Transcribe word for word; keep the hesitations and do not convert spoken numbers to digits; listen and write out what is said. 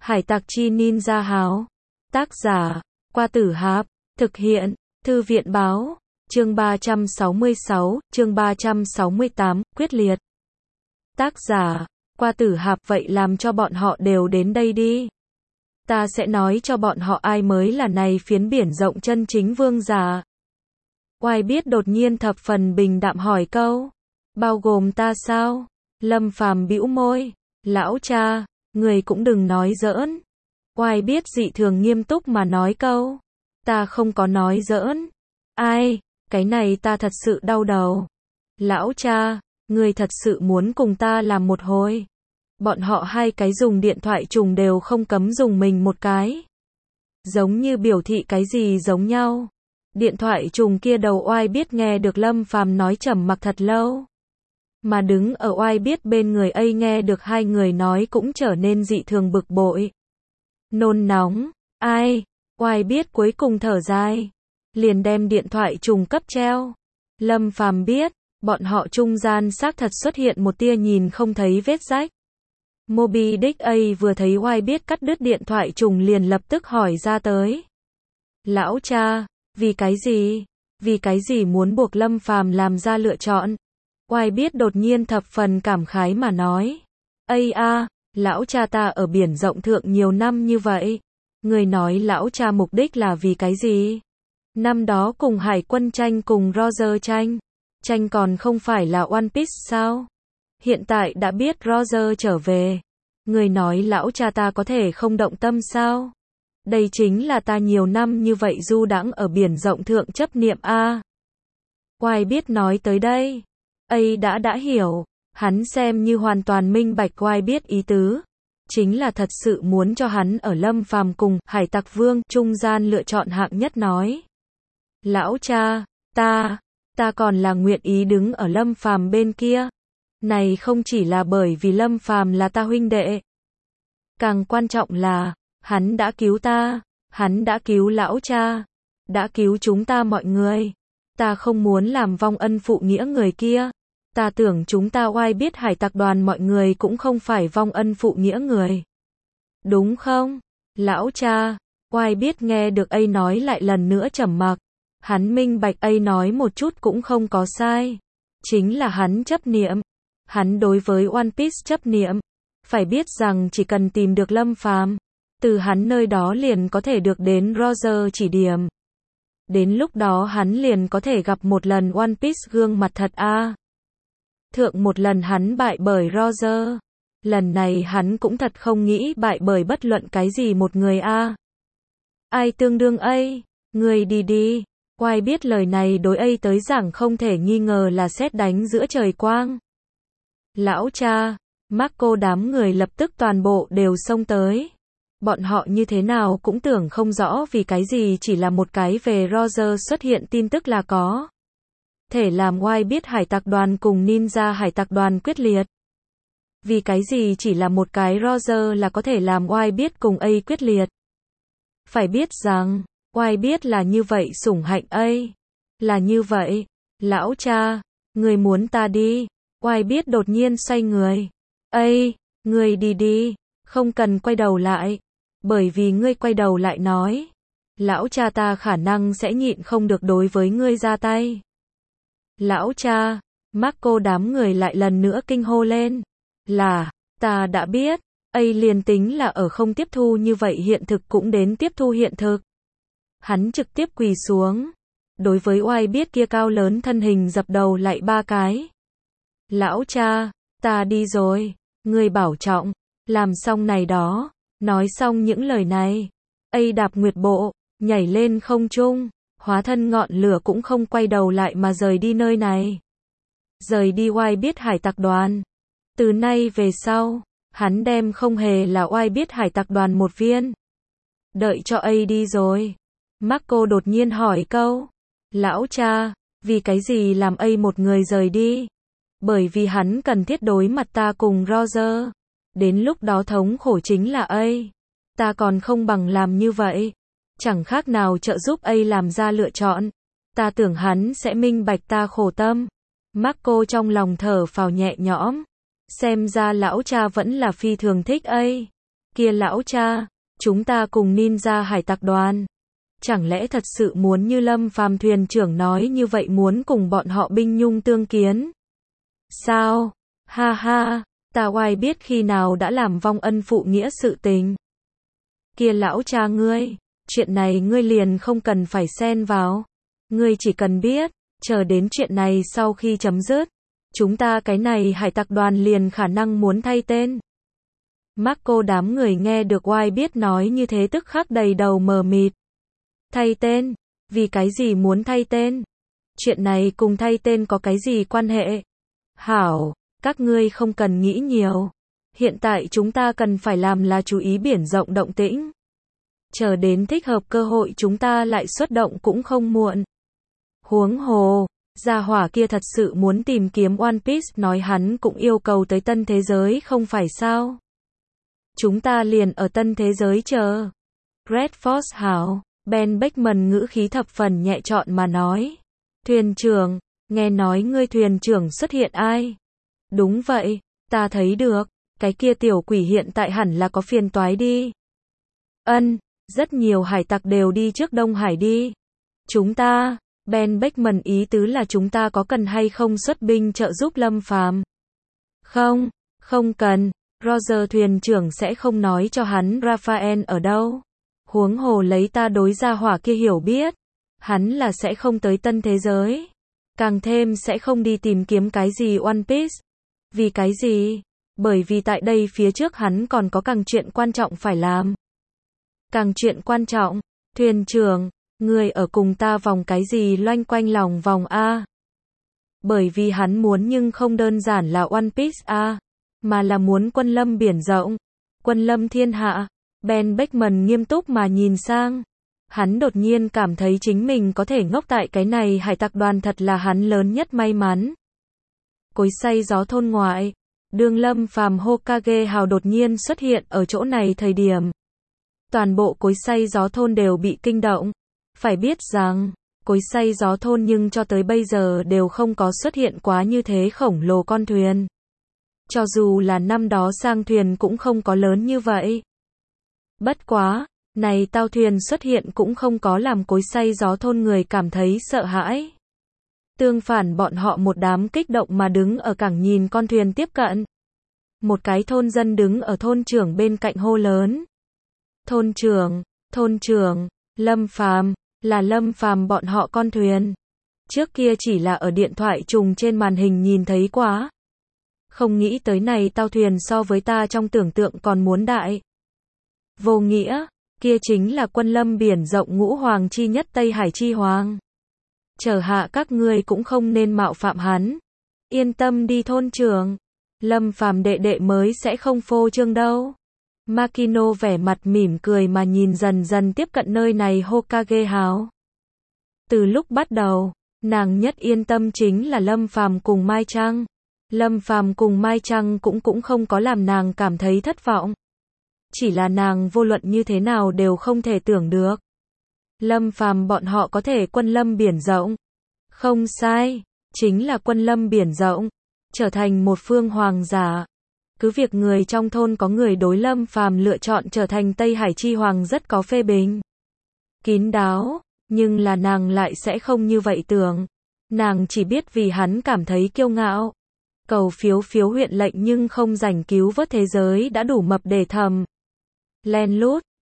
Hải tặc chi ninja háo. Tác giả, Qua Tử Hạp. Thực hiện, Thư viện báo. Chương ba trăm sáu mươi sáu, chương ba trăm sáu mươi tám, quyết liệt. Tác giả, Qua Tử Hạp. Vậy làm cho bọn họ đều đến đây đi. Ta sẽ nói cho bọn họ ai mới là này phiến biển rộng chân chính vương giả. Oai biết đột nhiên thập phần bình đạm hỏi câu. Bao gồm ta sao? Lâm Phàm bĩu môi. Lão cha, người cũng đừng nói giỡn. Oai biết dị thường nghiêm túc mà nói câu. Ta không có nói giỡn. Ai, cái này ta thật sự đau đầu. Lão cha, người thật sự muốn cùng ta làm một hồi. Bọn họ hai cái dùng điện thoại trùng đều không cấm dùng mình một cái. Giống như biểu thị cái gì giống nhau. Điện thoại trùng kia đầu Oai biết nghe được Lâm Phàm nói trầm mặc thật lâu. Mà đứng ở Oai biết bên người ấy nghe được hai người nói cũng trở nên dị thường bực bội. Nôn nóng, ai, Oai biết cuối cùng thở dài. Liền đem điện thoại trùng cấp treo. Lâm Phàm biết, bọn họ trung gian xác thật xuất hiện một tia nhìn không thấy vết rách. Moby Dick A vừa thấy Oai biết cắt đứt điện thoại trùng liền lập tức hỏi ra tới. Lão cha, vì cái gì? Vì cái gì muốn buộc Lâm Phàm làm ra lựa chọn? Oai biết đột nhiên thập phần cảm khái mà nói. Ây a, lão cha ta ở biển rộng thượng nhiều năm như vậy. Người nói lão cha mục đích là vì cái gì? Năm đó cùng Hải quân tranh cùng Roger tranh. Tranh còn không phải là One Piece sao? Hiện tại đã biết Roger trở về. Người nói lão cha ta có thể không động tâm sao? Đây chính là ta nhiều năm như vậy du đãng ở biển rộng thượng chấp niệm a. Oai biết nói tới đây. Ấy đã đã hiểu. Hắn xem như hoàn toàn minh bạch Oai biết ý tứ. Chính là thật sự muốn cho hắn ở Lâm Phàm cùng Hải Tặc Vương trung gian lựa chọn hạng nhất nói. Lão cha, ta, ta còn là nguyện ý đứng ở Lâm Phàm bên kia. Này không chỉ là bởi vì Lâm Phàm là ta huynh đệ. Càng quan trọng là, hắn đã cứu ta, hắn đã cứu lão cha, đã cứu chúng ta mọi người. Ta không muốn làm vong ân phụ nghĩa người kia. Ta tưởng chúng ta Oai biết Hải tặc đoàn mọi người cũng không phải vong ân phụ nghĩa người. Đúng không? Lão cha, Oai biết nghe được A nói lại lần nữa trầm mặc. Hắn minh bạch A nói một chút cũng không có sai. Chính là hắn chấp niệm. Hắn đối với One Piece chấp niệm. Phải biết rằng chỉ cần tìm được Lâm Phàm, từ hắn nơi đó liền có thể được đến Roger chỉ điểm. Đến lúc đó hắn liền có thể gặp một lần One Piece gương mặt thật a. À. Thượng một lần hắn bại bởi Roger. Lần này hắn cũng thật không nghĩ bại bởi bất luận cái gì một người a. À. Ai tương đương A, người đi đi. Oai biết lời này đối A tới giảng không thể nghi ngờ là sét đánh giữa trời quang. Lão cha, Marco đám người lập tức toàn bộ đều xông tới. Bọn họ như thế nào cũng tưởng không rõ vì cái gì chỉ là một cái về Roger xuất hiện tin tức là có thể làm Oai biết Hải tặc đoàn cùng Ninja Hải tặc đoàn quyết liệt. Vì cái gì chỉ là một cái Roger là có thể làm Oai biết cùng A quyết liệt. Phải biết rằng, Oai biết là như vậy sủng hạnh A. Là như vậy. Lão cha, người muốn ta đi. Oai biết đột nhiên xoay người. A, người đi đi, không cần quay đầu lại. Bởi vì ngươi quay đầu lại nói. Lão cha ta khả năng sẽ nhịn không được đối với ngươi ra tay. Lão cha, Marco đám người lại lần nữa kinh hô lên. Là, ta đã biết. A liền tính là ở không tiếp thu như vậy hiện thực cũng đến tiếp thu hiện thực. Hắn trực tiếp quỳ xuống. Đối với Oai biết kia cao lớn thân hình dập đầu lại ba cái. Lão cha, ta đi rồi. Ngươi bảo trọng. Làm xong này đó. Nói xong những lời này. A đạp nguyệt bộ. Nhảy lên không trung. Hóa thân ngọn lửa cũng không quay đầu lại mà rời đi nơi này. Rời đi Oai biết Hải tặc đoàn. Từ nay về sau. Hắn đem không hề là Oai biết Hải tặc đoàn một viên. Đợi cho A đi rồi. Marco đột nhiên hỏi câu. Lão cha, vì cái gì làm A một người rời đi? Bởi vì hắn cần thiết đối mặt ta cùng Roger. Đến lúc đó thống khổ chính là A. Ta còn không bằng làm như vậy. Chẳng khác nào trợ giúp A làm ra lựa chọn. Ta tưởng hắn sẽ minh bạch ta khổ tâm. Marco trong lòng thở phào nhẹ nhõm. Xem ra lão cha vẫn là phi thường thích A. Kia lão cha, chúng ta cùng ninja hải tặc đoàn. Chẳng lẽ thật sự muốn như Lâm Phàm thuyền trưởng nói như vậy muốn cùng bọn họ binh nhung tương kiến? Sao? Ha ha, ta oai biết khi nào đã làm vong ân phụ nghĩa sự tình. Kia lão cha ngươi, chuyện này ngươi liền không cần phải xen vào. Ngươi chỉ cần biết, chờ đến chuyện này sau khi chấm dứt, chúng ta cái này hải tặc đoàn liền khả năng muốn thay tên. Marco đám người nghe được oai biết nói như thế tức khắc đầy đầu mờ mịt. Thay tên? Vì cái gì muốn thay tên? Chuyện này cùng thay tên có cái gì quan hệ? Hảo, các ngươi không cần nghĩ nhiều. Hiện tại chúng ta cần phải làm là chú ý biển rộng động tĩnh. Chờ đến thích hợp cơ hội chúng ta lại xuất động cũng không muộn. Huống hồ, gia hỏa kia thật sự muốn tìm kiếm One Piece, nói hắn cũng yêu cầu tới tân thế giới không phải sao? Chúng ta liền ở tân thế giới chờ. Red Force hảo, Ben Beckman ngữ khí thập phần nhẹ trọn mà nói. Thuyền trưởng, nghe nói ngươi thuyền trưởng xuất hiện ai? Đúng vậy, ta thấy được, cái kia tiểu quỷ hiện tại hẳn là có phiền toái đi. Ân, rất nhiều hải tặc đều đi trước Đông Hải đi. Chúng ta, Ben Beckman ý tứ là chúng ta có cần hay không xuất binh trợ giúp Lâm Phàm? Không, không cần, Roger thuyền trưởng sẽ không nói cho hắn Raphael ở đâu. Huống hồ lấy ta đối gia hỏa kia hiểu biết, hắn là sẽ không tới tân thế giới. Càng thêm sẽ không đi tìm kiếm cái gì One Piece. Vì cái gì? Bởi vì tại đây phía trước hắn còn có càng chuyện quan trọng phải làm. Càng chuyện quan trọng? Thuyền trưởng, người ở cùng ta vòng cái gì loanh quanh lòng vòng A? Bởi vì hắn muốn nhưng không đơn giản là One Piece A, mà là muốn quân lâm biển rộng, quân lâm thiên hạ. Ben Beckman nghiêm túc mà nhìn sang. Hắn đột nhiên cảm thấy chính mình có thể ngốc tại cái này hải tặc đoàn thật là hắn lớn nhất may mắn. Cối xay gió thôn ngoại, đương Lâm Phàm Hokage hào đột nhiên xuất hiện ở chỗ này thời điểm. Toàn bộ cối xay gió thôn đều bị kinh động. Phải biết rằng, cối xay gió thôn nhưng cho tới bây giờ đều không có xuất hiện quá như thế khổng lồ con thuyền. Cho dù là năm đó sang thuyền cũng không có lớn như vậy. Bất quá, này tao thuyền xuất hiện cũng không có làm cối xay gió thôn người cảm thấy sợ hãi. Tương phản bọn họ một đám kích động mà đứng ở cảng nhìn con thuyền tiếp cận. Một cái thôn dân đứng ở thôn trưởng bên cạnh hô lớn. Thôn trưởng, thôn trưởng, Lâm Phàm, là Lâm Phàm bọn họ con thuyền. Trước kia chỉ là ở điện thoại trùng trên màn hình nhìn thấy quá. Không nghĩ tới này tao thuyền so với ta trong tưởng tượng còn muốn đại. Vô nghĩa, kia chính là quân lâm biển rộng ngũ hoàng chi nhất Tây Hải chi hoàng. Chờ hạ các ngươi cũng không nên mạo phạm hắn. Yên tâm đi thôn trưởng, Lâm Phàm đệ đệ mới sẽ không phô trương đâu. Makino vẻ mặt mỉm cười mà nhìn dần dần tiếp cận nơi này Hokage hào. Từ lúc bắt đầu, nàng nhất yên tâm chính là Lâm Phàm cùng Mai Trăng. Lâm Phàm cùng Mai Trăng cũng cũng không có làm nàng cảm thấy thất vọng. Chỉ là nàng vô luận như thế nào đều không thể tưởng được. Lâm Phàm bọn họ có thể quân lâm biển rộng. Không sai, chính là quân lâm biển rộng, trở thành một phương hoàng giả. Cứ việc người trong thôn có người đối Lâm Phàm lựa chọn trở thành Tây Hải chi hoàng rất có phê bình. Kín đáo, nhưng là nàng lại sẽ không như vậy tưởng. Nàng chỉ biết vì hắn cảm thấy kiêu ngạo. Cầu phiếu phiếu huyện lệnh nhưng không giành cứu vớt thế giới đã đủ mập để thầm. Len lút,